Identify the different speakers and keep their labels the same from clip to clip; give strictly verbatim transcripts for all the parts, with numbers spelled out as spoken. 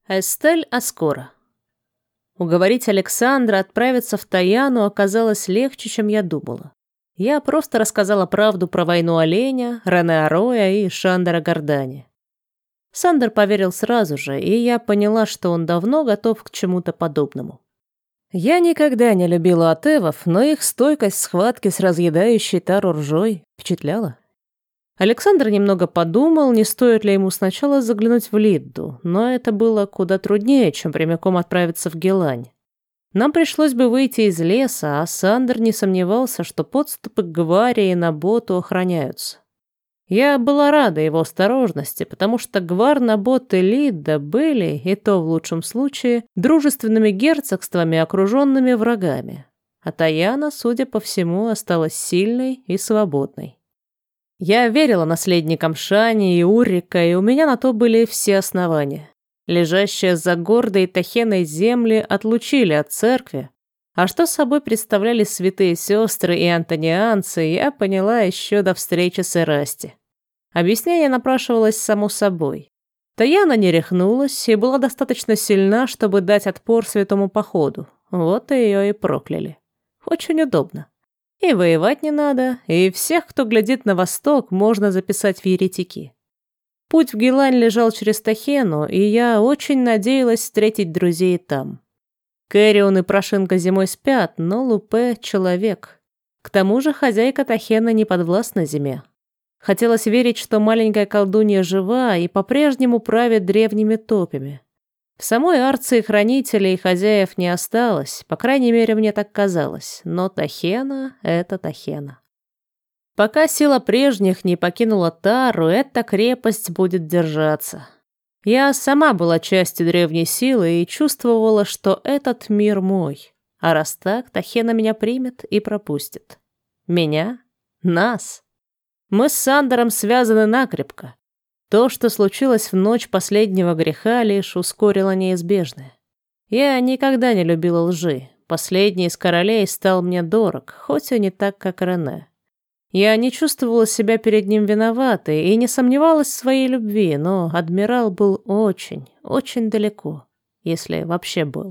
Speaker 1: Эстель Аскора. Уговорить Александра отправиться в Таяну оказалось легче, чем я думала. Я просто рассказала правду про войну оленя, Рене Ароя и Шандера Гордани. Сандер поверил сразу же, и я поняла, что он давно готов к чему-то подобному. Я никогда не любила атевов, но их стойкость в схватке с разъедающей тару ржой впечатляла. Александр немного подумал, не стоит ли ему сначала заглянуть в Лидду, но это было куда труднее, чем прямиком отправиться в Гелань. Нам пришлось бы выйти из леса, а Сандер не сомневался, что подступы к Гваре и Наботу охраняются. Я была рада его осторожности, потому что Гвар, Набот и Лидда были, и то в лучшем случае, дружественными герцогствами, окруженными врагами. А Таяна, судя по всему, осталась сильной и свободной. Я верила наследникам Шани и Уррика, и у меня на то были все основания. Лежащие за гордой Тахеной земли отлучили от церкви, а что собой представляли святые сестры и антонианцы, я поняла еще до встречи с Эрасти. Объяснение напрашивалось само собой. Таяна не рехнулась и была достаточно сильна, чтобы дать отпор святому походу. Вот ее и прокляли. Очень удобно. И воевать не надо, и всех, кто глядит на восток, можно записать в еретики. Путь в Гелань лежал через Тахену, и я очень надеялась встретить друзей там. Кэрион и Прошинка зимой спят, но Лупе — человек. К тому же хозяйка Тахена не подвластна зиме. Хотелось верить, что маленькая колдунья жива и по-прежнему правит древними топями. В самой Арции хранителей и хозяев не осталось, по крайней мере, мне так казалось, но Тахена — это Тахена. Пока сила прежних не покинула Тару, эта крепость будет держаться. Я сама была частью древней силы и чувствовала, что этот мир мой. А раз так, Тахена меня примет и пропустит. Меня? Нас? Мы с Сандером связаны накрепко. То, что случилось в ночь последнего греха, лишь ускорило неизбежное. Я никогда не любила лжи. Последний из королей стал мне дорог, хоть и не так, как Рене. Я не чувствовала себя перед ним виноватой и не сомневалась в своей любви, но адмирал был очень, очень далеко, если вообще был.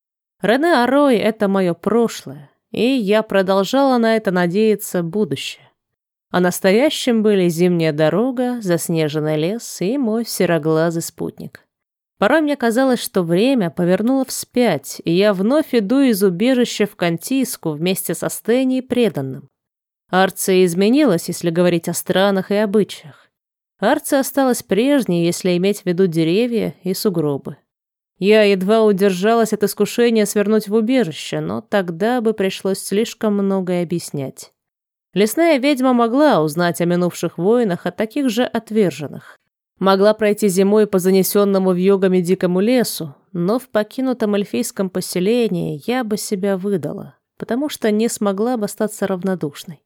Speaker 1: Рене Арой — это мое прошлое, и я продолжала на это надеяться будущее. А настоящим были зимняя дорога, заснеженный лес и мой сероглазый спутник. Порой мне казалось, что время повернуло вспять, и я вновь иду из убежища в Кантийску вместе со Стэнни и преданным. Арция изменилась, если говорить о странах и обычаях. Арция осталась прежней, если иметь в виду деревья и сугробы. Я едва удержалась от искушения свернуть в убежище, но тогда бы пришлось слишком многое объяснять. Лесная ведьма могла узнать о минувших войнах от таких же отверженных. Могла пройти зимой по занесенному вьюгами дикому лесу, но в покинутом эльфийском поселении я бы себя выдала, потому что не смогла бы остаться равнодушной.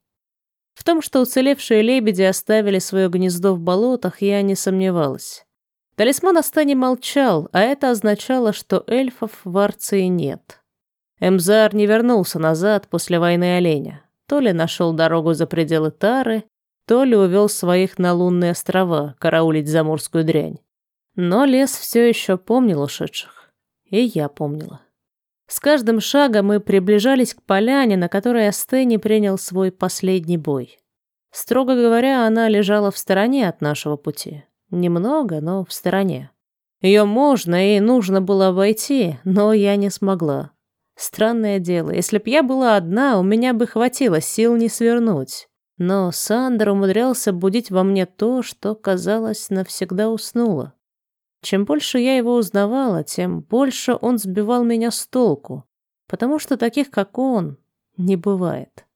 Speaker 1: В том, что уцелевшие лебеди оставили свое гнездо в болотах, я не сомневалась. Талисман Астани молчал, а это означало, что эльфов в Арции нет. Эмзар не вернулся назад после войны оленя. То ли нашел дорогу за пределы Тары, то ли увел своих на лунные острова караулить заморскую дрянь. Но лес все еще помнил ушедших. И я помнила. С каждым шагом мы приближались к поляне, на которой Астени принял свой последний бой. Строго говоря, она лежала в стороне от нашего пути. Немного, но в стороне. Ее можно и нужно было обойти, но я не смогла. Странное дело, если б я была одна, у меня бы хватило сил не свернуть. Но Сандер умудрялся будить во мне то, что, казалось, навсегда уснуло. Чем больше я его узнавала, тем больше он сбивал меня с толку, потому что таких, как он, не бывает.